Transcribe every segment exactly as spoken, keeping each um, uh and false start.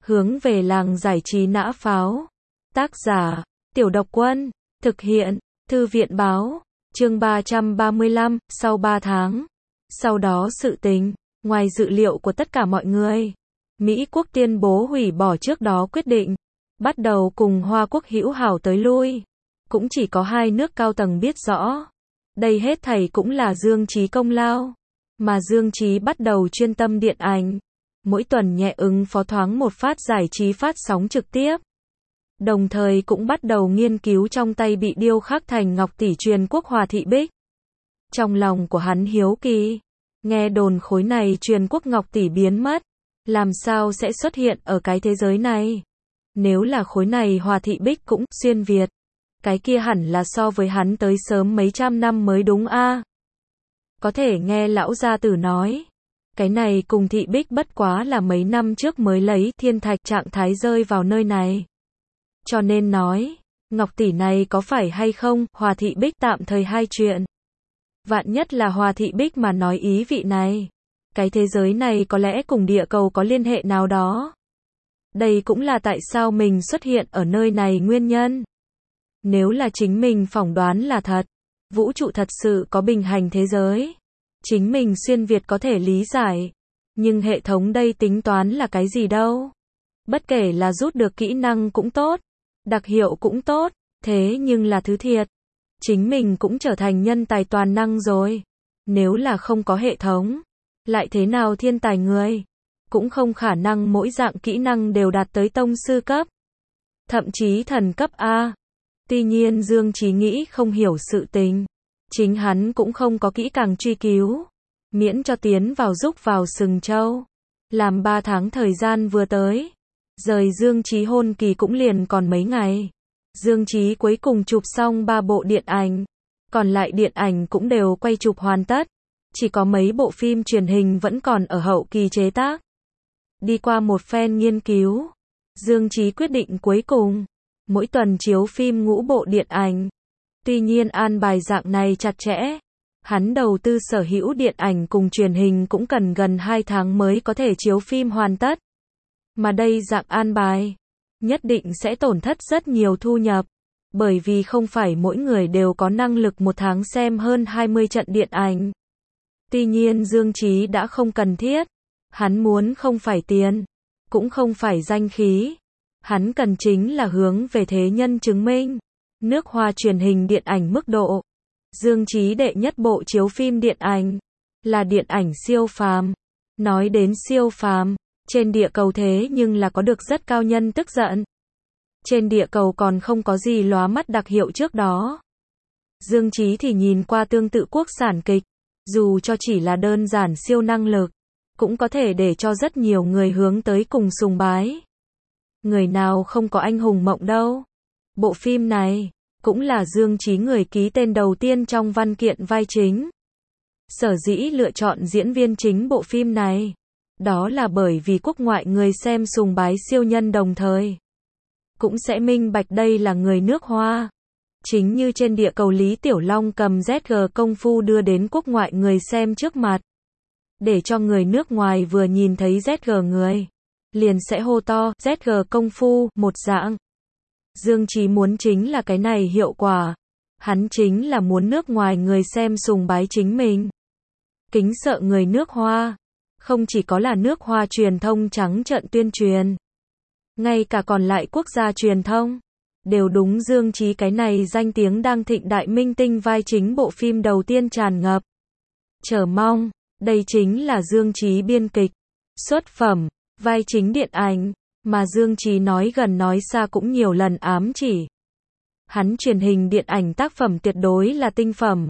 Hướng về làng giải trí nã pháo. Tác giả, Tiểu Độc Quân. Thực hiện, Thư viện báo. Chương ba trăm ba mươi lăm, sau ba tháng. Sau đó sự tình, ngoài dự liệu của tất cả mọi người, Mỹ quốc tuyên bố hủy bỏ trước đó quyết định, bắt đầu cùng Hoa quốc hữu hảo tới lui. Cũng chỉ có hai nước cao tầng biết rõ. Đây hết thảy cũng là Dương Chí công lao. Mà Dương Chí bắt đầu chuyên tâm điện ảnh. Mỗi tuần nhẹ ứng phó thoáng một phát giải trí phát sóng trực tiếp. Đồng thời cũng bắt đầu nghiên cứu trong tay bị điêu khắc thành ngọc tỷ truyền quốc Hòa Thị Bích. Trong lòng của hắn hiếu kỳ, nghe đồn khối này truyền quốc ngọc tỷ biến mất, làm sao sẽ xuất hiện ở cái thế giới này? Nếu là khối này Hòa Thị Bích cũng xuyên Việt, cái kia hẳn là so với hắn tới sớm mấy trăm năm mới đúng a. Có thể nghe lão gia tử nói, cái này cùng Thị Bích bất quá là mấy năm trước mới lấy thiên thạch trạng thái rơi vào nơi này. Cho nên nói, ngọc tỷ này có phải hay không, Hòa Thị Bích tạm thời hai chuyện. Vạn nhất là Hòa Thị Bích mà nói ý vị này, cái thế giới này có lẽ cùng địa cầu có liên hệ nào đó. Đây cũng là tại sao mình xuất hiện ở nơi này nguyên nhân. Nếu là chính mình phỏng đoán là thật, vũ trụ thật sự có bình hành thế giới, chính mình xuyên Việt có thể lý giải. Nhưng hệ thống đây tính toán là cái gì đâu? Bất kể là rút được kỹ năng cũng tốt, đặc hiệu cũng tốt, thế nhưng là thứ thiệt. Chính mình cũng trở thành nhân tài toàn năng rồi. Nếu là không có hệ thống, lại thế nào thiên tài người? Cũng không khả năng mỗi dạng kỹ năng đều đạt tới tông sư cấp. Thậm chí thần cấp A. Tuy nhiên Dương Chí nghĩ không hiểu sự tình. Chính hắn cũng không có kỹ càng truy cứu. Miễn cho tiến vào giúp vào sừng châu. Làm ba tháng thời gian vừa tới. Rời Dương Chí hôn kỳ cũng liền còn mấy ngày. Dương Chí cuối cùng chụp xong ba bộ điện ảnh. Còn lại điện ảnh cũng đều quay chụp hoàn tất. Chỉ có mấy bộ phim truyền hình vẫn còn ở hậu kỳ chế tác. Đi qua một phen nghiên cứu, Dương Chí quyết định cuối cùng, mỗi tuần chiếu phim ngũ bộ điện ảnh. Tuy nhiên an bài dạng này chặt chẽ. Hắn đầu tư sở hữu điện ảnh cùng truyền hình cũng cần gần hai tháng mới có thể chiếu phim hoàn tất. Mà đây dạng an bài, nhất định sẽ tổn thất rất nhiều thu nhập. Bởi vì không phải mỗi người đều có năng lực một tháng xem hơn hai mươi trận điện ảnh. Tuy nhiên Dương Chí đã không cần thiết. Hắn muốn không phải tiền, cũng không phải danh khí. Hắn cần chính là hướng về thế nhân chứng minh. Nước Hoa truyền hình điện ảnh mức độ. Dương Chí đệ nhất bộ chiếu phim điện ảnh là điện ảnh siêu phàm. Nói đến siêu phàm, trên địa cầu thế nhưng là có được rất cao nhân tức giận. Trên địa cầu còn không có gì lóa mắt đặc hiệu trước đó. Dương Chí thì nhìn qua tương tự quốc sản kịch, dù cho chỉ là đơn giản siêu năng lực, cũng có thể để cho rất nhiều người hướng tới cùng sùng bái. Người nào không có anh hùng mộng đâu. Bộ phim này, cũng là Dương Chí người ký tên đầu tiên trong văn kiện vai chính. Sở dĩ lựa chọn diễn viên chính bộ phim này, đó là bởi vì quốc ngoại người xem sùng bái siêu nhân đồng thời. Cũng sẽ minh bạch đây là người nước Hoa. Chính như trên địa cầu Lý Tiểu Long cầm Z G công phu đưa đến quốc ngoại người xem trước mặt. Để cho người nước ngoài vừa nhìn thấy Z G người, liền sẽ hô to, Z G công phu, một dạng. Dương Chí muốn chính là cái này hiệu quả. Hắn chính là muốn nước ngoài người xem sùng bái chính mình. Kính sợ người nước Hoa. Không chỉ có là nước Hoa truyền thông trắng trợn tuyên truyền. Ngay cả còn lại quốc gia truyền thông. Đều đúng Dương Chí cái này danh tiếng đang thịnh đại minh tinh vai chính bộ phim đầu tiên tràn ngập. Chờ mong. Đây chính là Dương Chí biên kịch, xuất phẩm, vai chính điện ảnh, mà Dương Chí nói gần nói xa cũng nhiều lần ám chỉ. Hắn truyền hình điện ảnh tác phẩm tuyệt đối là tinh phẩm.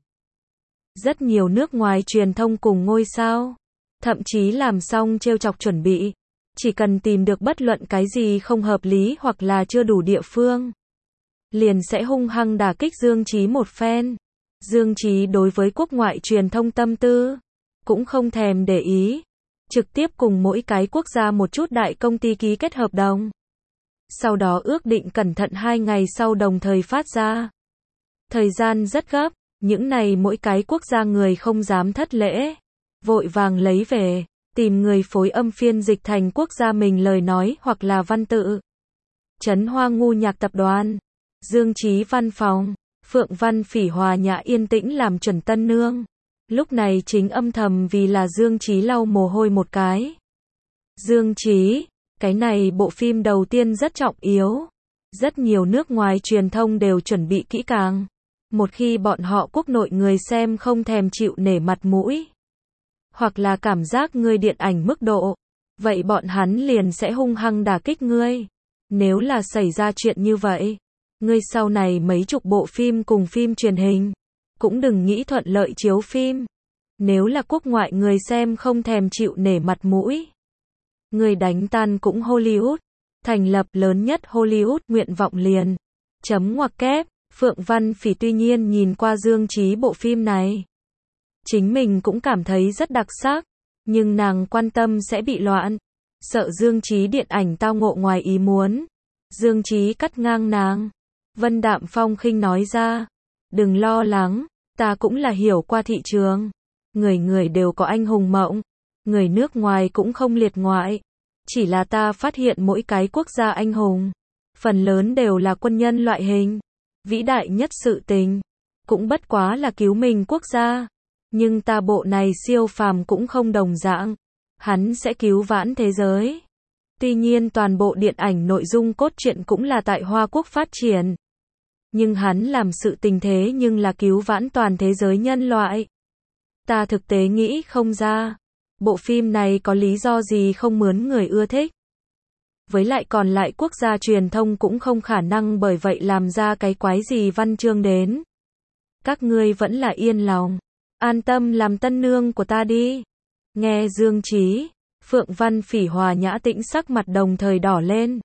Rất nhiều nước ngoài truyền thông cùng ngôi sao, thậm chí làm xong trêu chọc chuẩn bị. Chỉ cần tìm được bất luận cái gì không hợp lý hoặc là chưa đủ địa phương, liền sẽ hung hăng đả kích Dương Chí một phen. Dương Chí đối với quốc ngoại truyền thông tâm tư cũng không thèm để ý, trực tiếp cùng mỗi cái quốc gia một chút đại công ty ký kết hợp đồng. Sau đó ước định cẩn thận hai ngày sau đồng thời phát ra. Thời gian rất gấp, những này mỗi cái quốc gia người không dám thất lễ, vội vàng lấy về, tìm người phối âm phiên dịch thành quốc gia mình lời nói hoặc là văn tự. Trấn Hoa Ngu Nhạc Tập đoàn, Dương Chí văn phòng, Phượng Văn Phỉ hòa nhã yên tĩnh làm chuẩn tân nương. Lúc này chính âm thầm vì là Dương Chí lau mồ hôi một cái. Dương Chí, cái này bộ phim đầu tiên rất trọng yếu. Rất nhiều nước ngoài truyền thông đều chuẩn bị kỹ càng. Một khi bọn họ quốc nội người xem không thèm chịu nể mặt mũi, hoặc là cảm giác ngươi điện ảnh mức độ, vậy bọn hắn liền sẽ hung hăng đả kích ngươi. Nếu là xảy ra chuyện như vậy, ngươi sau này mấy chục bộ phim cùng phim truyền hình, cũng đừng nghĩ thuận lợi chiếu phim. Nếu là quốc ngoại người xem không thèm chịu nể mặt mũi, ngươi đánh tan cũng Hollywood, thành lập lớn nhất Hollywood, nguyện vọng liền. Chấm ngoặc kép, Phượng Văn Phỉ tuy nhiên nhìn qua Dương Chí bộ phim này, chính mình cũng cảm thấy rất đặc sắc, nhưng nàng quan tâm sẽ bị loạn, sợ Dương Chí điện ảnh tao ngộ ngoài ý muốn. Dương Chí cắt ngang nàng. Vân Đạm Phong khinh nói ra, đừng lo lắng, ta cũng là hiểu qua thị trường. Người người đều có anh hùng mộng, người nước ngoài cũng không liệt ngoại. Chỉ là ta phát hiện mỗi cái quốc gia anh hùng, phần lớn đều là quân nhân loại hình. Vĩ đại nhất sự tình, cũng bất quá là cứu mình quốc gia. Nhưng ta bộ này siêu phàm cũng không đồng dạng. Hắn sẽ cứu vãn thế giới. Tuy nhiên toàn bộ điện ảnh nội dung cốt truyện cũng là tại Hoa Quốc phát triển. Nhưng hắn làm sự tình thế nhưng là cứu vãn toàn thế giới nhân loại. Ta thực tế nghĩ không ra. Bộ phim này có lý do gì không mướn người ưa thích. Với lại còn lại quốc gia truyền thông cũng không khả năng bởi vậy làm ra cái quái gì văn chương đến. Các ngươi vẫn là yên lòng, an tâm làm tân nương của ta đi. Nghe Dương Chí, Phượng Văn Phỉ hòa nhã tĩnh sắc mặt đồng thời đỏ lên.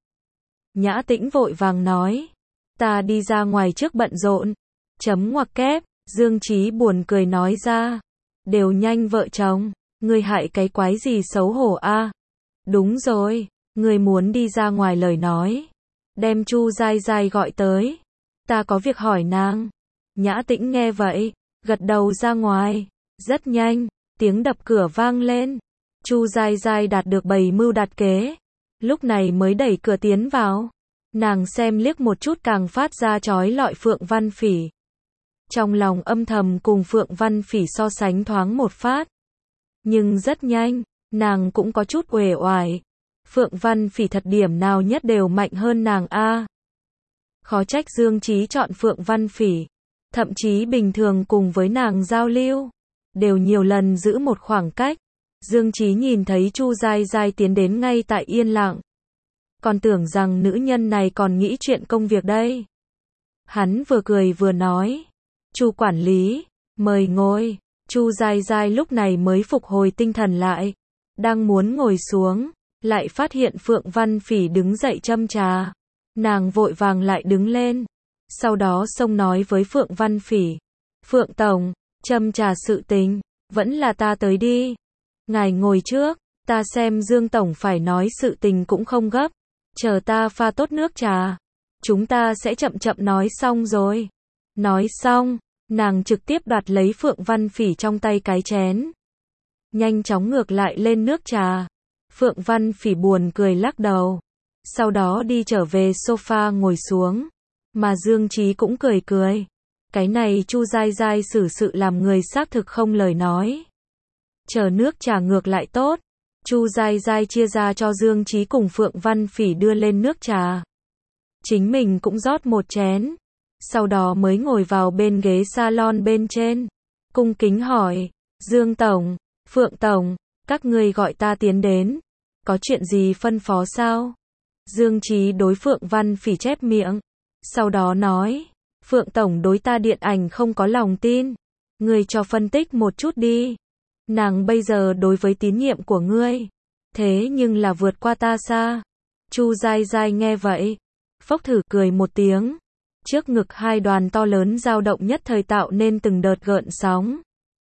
Nhã tĩnh vội vàng nói, ta đi ra ngoài trước bận rộn. Chấm ngoặc kép, Dương Chí buồn cười nói ra, đều nhanh vợ chồng, ngươi hại cái quái gì xấu hổ a? À? Đúng rồi, ngươi muốn đi ra ngoài lời nói, đem Chu Giai Giai gọi tới, ta có việc hỏi nàng. Nhã tĩnh nghe vậy, gật đầu ra ngoài. Rất nhanh, tiếng đập cửa vang lên. Chu Giai Giai đạt được bày mưu đặt kế, lúc này mới đẩy cửa tiến vào. Nàng xem liếc một chút càng phát ra chói lọi Phượng Văn Phỉ. Trong lòng âm thầm cùng Phượng Văn Phỉ so sánh thoáng một phát. Nhưng rất nhanh, nàng cũng có chút uể oải. Phượng Văn Phỉ thật điểm nào nhất đều mạnh hơn nàng a. Khó trách Dương Chí chọn Phượng Văn Phỉ. Thậm chí bình thường cùng với nàng giao lưu, đều nhiều lần giữ một khoảng cách. Dương Chí nhìn thấy Chu Giai Giai tiến đến ngay tại yên lặng. Còn tưởng rằng nữ nhân này còn nghĩ chuyện công việc đây. Hắn vừa cười vừa nói, Chu quản lý, mời ngồi. Chu Giai Giai lúc này mới phục hồi tinh thần lại. Đang muốn ngồi xuống, lại phát hiện Phượng Văn Phỉ đứng dậy châm trà. Nàng vội vàng lại đứng lên. Sau đó xông nói với Phượng Văn Phỉ, Phượng Tổng, châm trà sự tình, vẫn là ta tới đi. Ngài ngồi trước, ta xem Dương Tổng phải nói sự tình cũng không gấp. Chờ ta pha tốt nước trà, chúng ta sẽ chậm chậm nói xong rồi. Nói xong, nàng trực tiếp đoạt lấy Phượng Văn Phỉ trong tay cái chén. Nhanh chóng ngược lại lên nước trà. Phượng Văn Phỉ buồn cười lắc đầu. Sau đó đi trở về sofa ngồi xuống. Mà Dương Chí cũng cười cười. Cái này Chu Giai Giai xử sự làm người xác thực không lời nói. Chờ nước trà ngược lại tốt. Chu Giai Giai chia ra cho Dương Chí cùng Phượng Văn Phỉ đưa lên nước trà. Chính mình cũng rót một chén. Sau đó mới ngồi vào bên ghế salon bên trên. Cung kính hỏi, Dương Tổng, Phượng Tổng, các ngươi gọi ta tiến đến. Có chuyện gì phân phó sao? Dương Chí đối Phượng Văn Phỉ chép miệng. Sau đó nói, Phượng Tổng đối ta điện ảnh không có lòng tin. Ngươi cho phân tích một chút đi. Nàng bây giờ đối với tín nhiệm của ngươi, thế nhưng là vượt qua ta xa. Chu Giai Giai nghe vậy, phốc thử cười một tiếng. Trước ngực hai đoàn to lớn dao động nhất thời tạo nên từng đợt gợn sóng.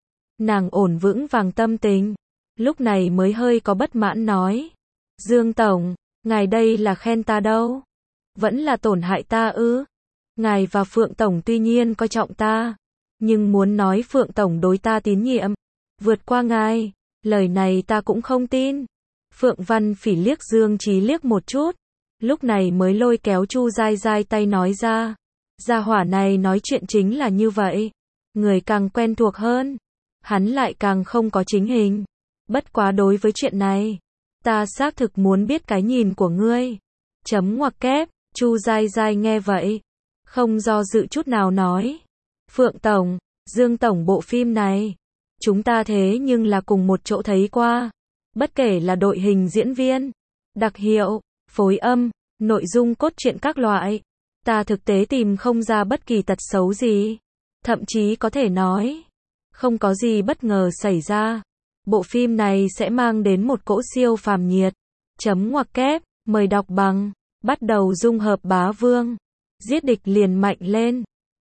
Nàng ổn vững vàng tâm tình, lúc này mới hơi có bất mãn nói, Dương Tổng, ngài đây là khen ta đâu? Vẫn là tổn hại ta ư? Ngài và Phượng Tổng tuy nhiên coi trọng ta, nhưng muốn nói Phượng Tổng đối ta tín nhiệm vượt qua ngài, Lời này ta cũng không tin. Phượng Văn Phỉ liếc Dương Chí liếc một chút, lúc này mới lôi kéo Chu Giai Giai tay nói ra. Gia hỏa này nói chuyện chính là như vậy. Người càng quen thuộc hơn, hắn lại càng không có chính hình. Bất quá đối với chuyện này, ta xác thực muốn biết cái nhìn của ngươi. Chấm ngoặc kép, Chu Giai Giai nghe vậy, không do dự chút nào nói. Phượng Tổng, Dương Tổng bộ phim này, chúng ta thế nhưng là cùng một chỗ thấy qua. Bất kể là đội hình diễn viên, đặc hiệu, phối âm, nội dung cốt truyện các loại, ta thực tế tìm không ra bất kỳ tật xấu gì. Thậm chí có thể nói, không có gì bất ngờ xảy ra. Bộ phim này sẽ mang đến một cỗ siêu phàm nhiệt. Chấm ngoặc kép, mời đọc bằng, bắt đầu dung hợp bá vương. Giết địch liền mạnh lên.